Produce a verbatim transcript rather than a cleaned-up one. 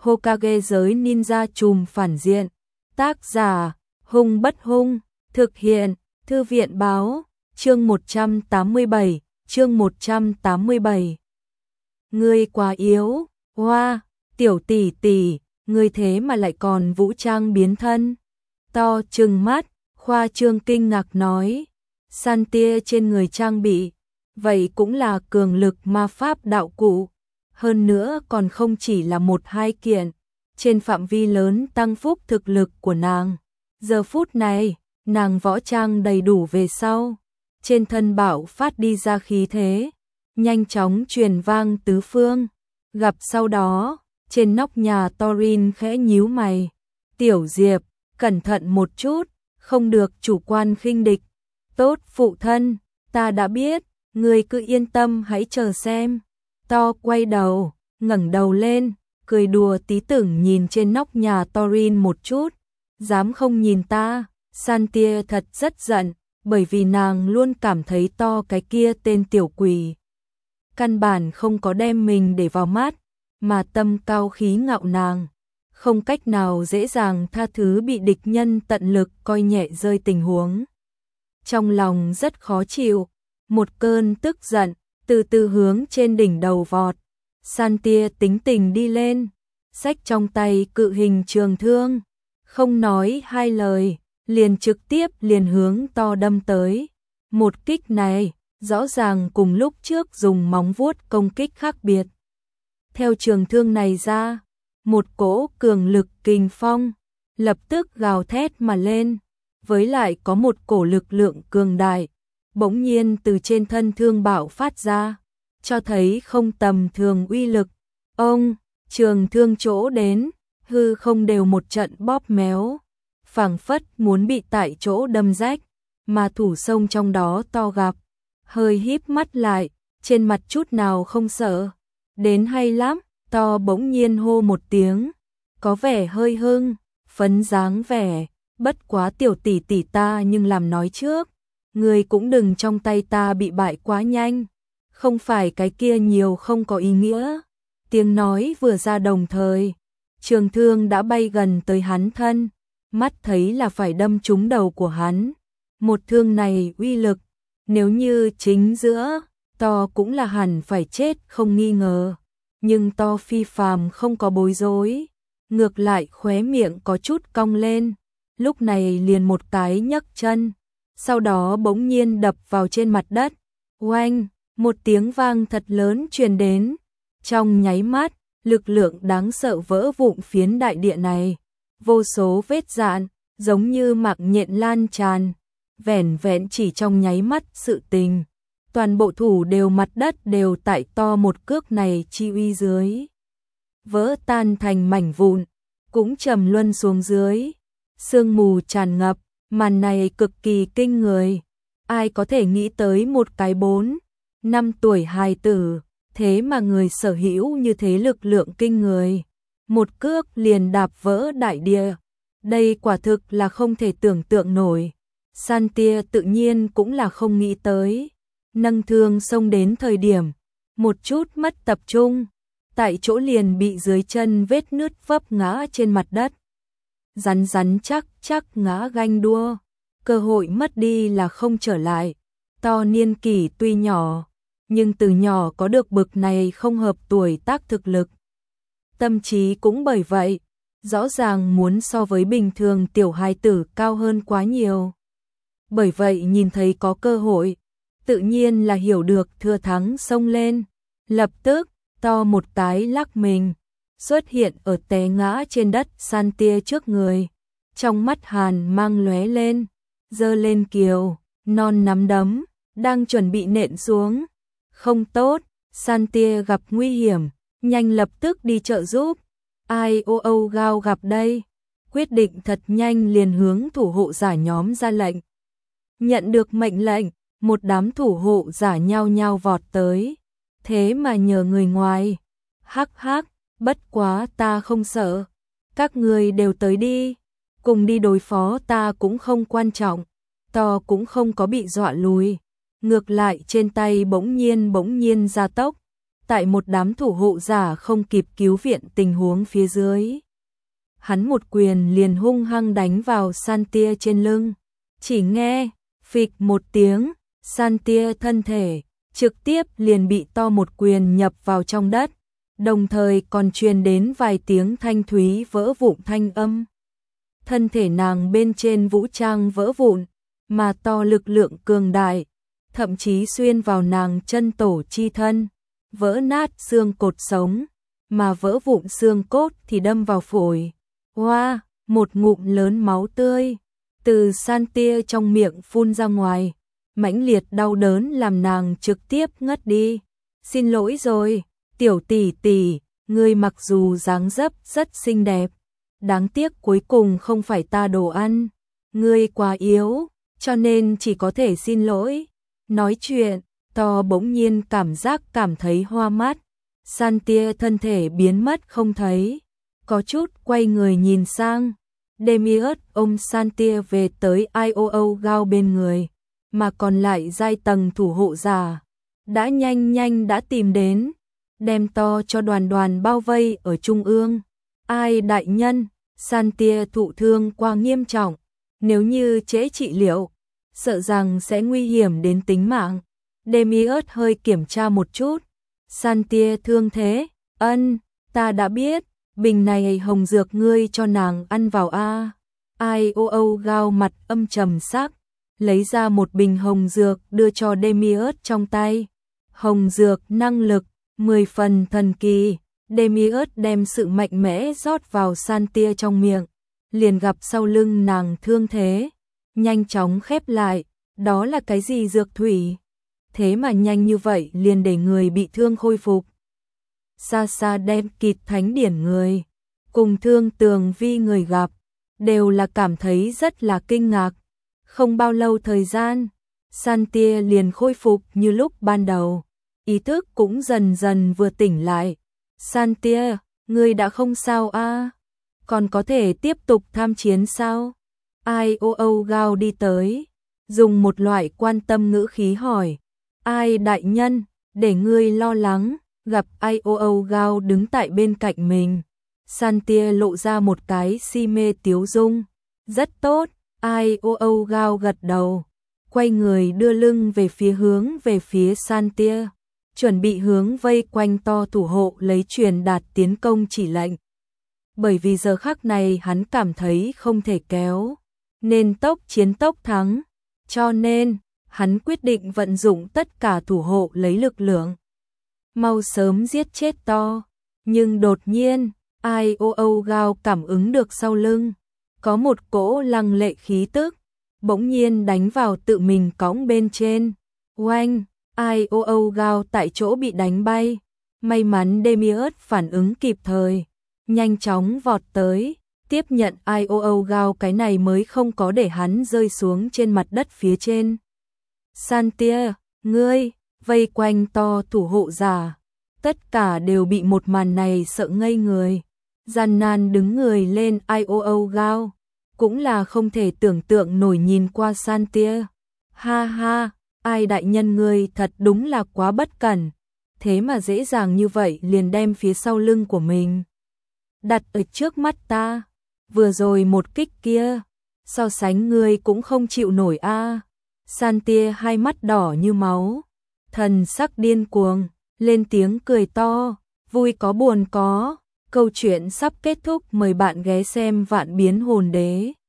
Hokage giới ninja trùm phản diện. Tác giả, Hung Bất Hung, thực hiện, Thư viện báo, chương một trăm tám mươi bảy, chương một trăm tám mươi bảy. Ngươi quá yếu, hoa, tiểu tỷ tỷ, ngươi thế mà lại còn vũ trang biến thân. To trừng mắt, khoa trương kinh ngạc nói, san tia trên người trang bị, vậy cũng là cường lực ma pháp đạo cụ, hơn nữa còn không chỉ là một hai kiện, trên phạm vi lớn tăng phúc thực lực của nàng. Giờ phút này, nàng võ trang đầy đủ về sau, trên thân bạo phát đi ra khí thế, nhanh chóng truyền vang tứ phương. Gặp sau đó, trên nóc nhà Thorin khẽ nhíu mày, "Tiểu Diệp, cẩn thận một chút, không được chủ quan khinh địch." "Tốt phụ thân, ta đã biết, ngươi cứ yên tâm hãy chờ xem." To quay đầu, ngẩng đầu lên, cười đùa tí tưởng nhìn trên nóc nhà Thorin một chút, "Dám không nhìn ta?" San tia thật rất giận, bởi vì nàng luôn cảm thấy To cái kia tên tiểu quỷ căn bản không có đem mình để vào mắt, mà tâm cao khí ngạo nàng, không cách nào dễ dàng tha thứ bị địch nhân tận lực coi nhẹ rơi tình huống. Trong lòng rất khó chịu, một cơn tức giận từ từ hướng trên đỉnh đầu vọt. San tia tính tình đi lên, xách trong tay cự hình trường thương, không nói hai lời, liền trực tiếp liền hướng To đâm tới. Một kích này, rõ ràng cùng lúc trước dùng móng vuốt công kích khác biệt. Theo trường thương này ra, một cỗ cường lực kình phong lập tức gào thét mà lên, với lại có một cổ lực lượng cường đại bỗng nhiên từ trên thân thương bạo phát ra, cho thấy không tầm thường uy lực. Ông, trường thương chỗ đến, hư không đều một trận bóp méo, phảng phất muốn bị tại chỗ đâm rách, mà thủ sông trong đó To gặp, hơi híp mắt lại, trên mặt chút nào không sợ. "Đến hay lắm." To bỗng nhiên hô một tiếng, có vẻ hơi hưng phấn dáng vẻ, "Bất quá tiểu tỷ tỷ ta nhưng làm nói trước, người cũng đừng trong tay ta bị bại quá nhanh, không phải cái kia nhiều không có ý nghĩa." Tiếng nói vừa ra đồng thời, trường thương đã bay gần tới hắn thân, mắt thấy là phải đâm trúng đầu của hắn. Một thương này uy lực, nếu như chính giữa, To cũng là hẳn phải chết không nghi ngờ. Nhưng To phi phàm không có bối rối, ngược lại khóe miệng có chút cong lên, lúc này liền một cái nhấc chân, sau đó bỗng nhiên đập vào trên mặt đất. Oanh, một tiếng vang thật lớn truyền đến, trong nháy mắt, lực lượng đáng sợ vỡ vụn phiến đại địa này, vô số vết rạn, giống như mạc nhện lan tràn, vẻn vẹn chỉ trong nháy mắt sự tình. Toàn bộ thủ đều mặt đất đều tại To một cước này chi uy dưới, vỡ tan thành mảnh vụn, cũng trầm luân xuống dưới. Sương mù tràn ngập, màn này cực kỳ kinh người. Ai có thể nghĩ tới một cái bốn, năm tuổi hài tử, thế mà người sở hữu như thế lực lượng kinh người, một cước liền đạp vỡ đại địa. Đây quả thực là không thể tưởng tượng nổi. San tia tự nhiên cũng là không nghĩ tới. Nâng thương xông đến thời điểm, một chút mất tập trung, tại chỗ liền bị dưới chân vết nứt vấp ngã trên mặt đất. Rắn rắn chắc chắc ngã ganh đua, cơ hội mất đi là không trở lại. To niên kỷ tuy nhỏ, nhưng từ nhỏ có được bực này không hợp tuổi tác thực lực. Tâm trí cũng bởi vậy, rõ ràng muốn so với bình thường tiểu hài tử cao hơn quá nhiều. Bởi vậy nhìn thấy có cơ hội, tự nhiên là hiểu được thừa thắng xông lên, lập tức, To một cái lắc mình, xuất hiện ở té ngã trên đất San tia trước người, trong mắt hàn mang lóe lên, giơ lên kiều, non nắm đấm, đang chuẩn bị nện xuống. Không tốt, San tia gặp nguy hiểm, nhanh lập tức đi trợ giúp. Ai ô ô gao gặp đây, quyết định thật nhanh liền hướng thủ hộ giả nhóm ra lệnh. Nhận được mệnh lệnh, một đám thủ hộ giả nhao nhao vọt tới, thế mà nhờ người ngoài. Hắc hắc, bất quá ta không sợ, các người đều tới đi, cùng đi đối phó ta cũng không quan trọng. To cũng không có bị dọa lùi, ngược lại trên tay bỗng nhiên bỗng nhiên gia tốc, tại một đám thủ hộ giả không kịp cứu viện tình huống phía dưới. Hắn một quyền liền hung hăng đánh vào Santia trên lưng. Chỉ nghe, phịch một tiếng, Santia thân thể, trực tiếp liền bị to một quyền nhập vào trong đất, đồng thời còn truyền đến vài tiếng thanh thúy vỡ vụn thanh âm. Thân thể nàng bên trên vũ trang vỡ vụn, mà to lực lượng cường đại, thậm chí xuyên vào nàng chân tổ chi thân, vỡ nát xương cột sống, mà vỡ vụn xương cốt thì đâm vào phổi. Hoa, wow, một ngụm lớn máu tươi từ Santia trong miệng phun ra ngoài, mãnh liệt đau đớn làm nàng trực tiếp ngất đi. Xin lỗi rồi, tiểu tỷ tỷ, ngươi mặc dù dáng dấp rất xinh đẹp, đáng tiếc cuối cùng không phải ta đồ ăn, ngươi quá yếu, cho nên chỉ có thể xin lỗi. Nói chuyện, to bỗng nhiên cảm giác cảm thấy hoa mắt, Santia thân thể biến mất không thấy, có chút quay người nhìn sang. Demiurge ôm Santia về tới i o o Gao bên người, mà còn lại giai tầng thủ hộ giả đã nhanh nhanh đã tìm đến, đem to cho đoàn đoàn bao vây ở trung ương. Ai đại nhân, Santia thụ thương quá nghiêm trọng, nếu như trễ trị liệu, sợ rằng sẽ nguy hiểm đến tính mạng. Demiurge hơi kiểm tra một chút. Santia thương thế, ân, ta đã biết, bình này hồng dược ngươi cho nàng ăn vào a. i o o Gao mặt âm trầm sắc, lấy ra một bình hồng dược đưa cho Demiurge trong tay. Hồng dược năng lực mười phần thần kỳ, Demiurge đem sự mạnh mẽ rót vào Santia trong miệng, liền gặp sau lưng nàng thương thế nhanh chóng khép lại. Đó là cái gì dược thủy? Thế mà nhanh như vậy liền để người bị thương khôi phục. Xa xa đem kịt thánh điển người, cùng thương tường vi người gặp, đều là cảm thấy rất là kinh ngạc. Không bao lâu thời gian, Santia liền khôi phục như lúc ban đầu, ý thức cũng dần dần vừa tỉnh lại. Santia, ngươi đã không sao a? À? Còn có thể tiếp tục tham chiến sao? i o o Gao đi tới, dùng một loại quan tâm ngữ khí hỏi. Ai đại nhân, để ngươi lo lắng. Gặp i o o Gao đứng tại bên cạnh mình, Santia lộ ra một cái si mê tiếu dung. Rất tốt, i o o Gao gật đầu, quay người đưa lưng về phía hướng về phía Santia, chuẩn bị hướng vây quanh to thủ hộ lấy truyền đạt tiến công chỉ lệnh. Bởi vì giờ khắc này hắn cảm thấy không thể kéo, nên tốc chiến tốc thắng, cho nên hắn quyết định vận dụng tất cả thủ hộ lấy lực lượng, mau sớm giết chết to. Nhưng đột nhiên, i o o Gao cảm ứng được sau lưng có một cỗ lăng lệ khí tức, bỗng nhiên đánh vào tự mình cõng bên trên. Oanh, i o o Gao tại chỗ bị đánh bay. May mắn Demiurge phản ứng kịp thời, nhanh chóng vọt tới, tiếp nhận i o o Gao, cái này mới không có để hắn rơi xuống trên mặt đất phía trên. Santia, ngươi, vây quanh to thủ hộ giả, tất cả đều bị một màn này sợ ngây người, gian nan đứng người lên. i o o Gao cũng là không thể tưởng tượng nổi nhìn qua Santia. Ha ha, ai đại nhân ngươi thật đúng là quá bất cẩn, thế mà dễ dàng như vậy liền đem phía sau lưng của mình đặt ở trước mắt ta. Vừa rồi một kích kia, so sánh ngươi cũng không chịu nổi a. À. Santia hai mắt đỏ như máu, thần sắc điên cuồng, lên tiếng cười to, vui có buồn có. Câu chuyện sắp kết thúc, mời bạn ghé xem Vạn Biến Hồn Đế.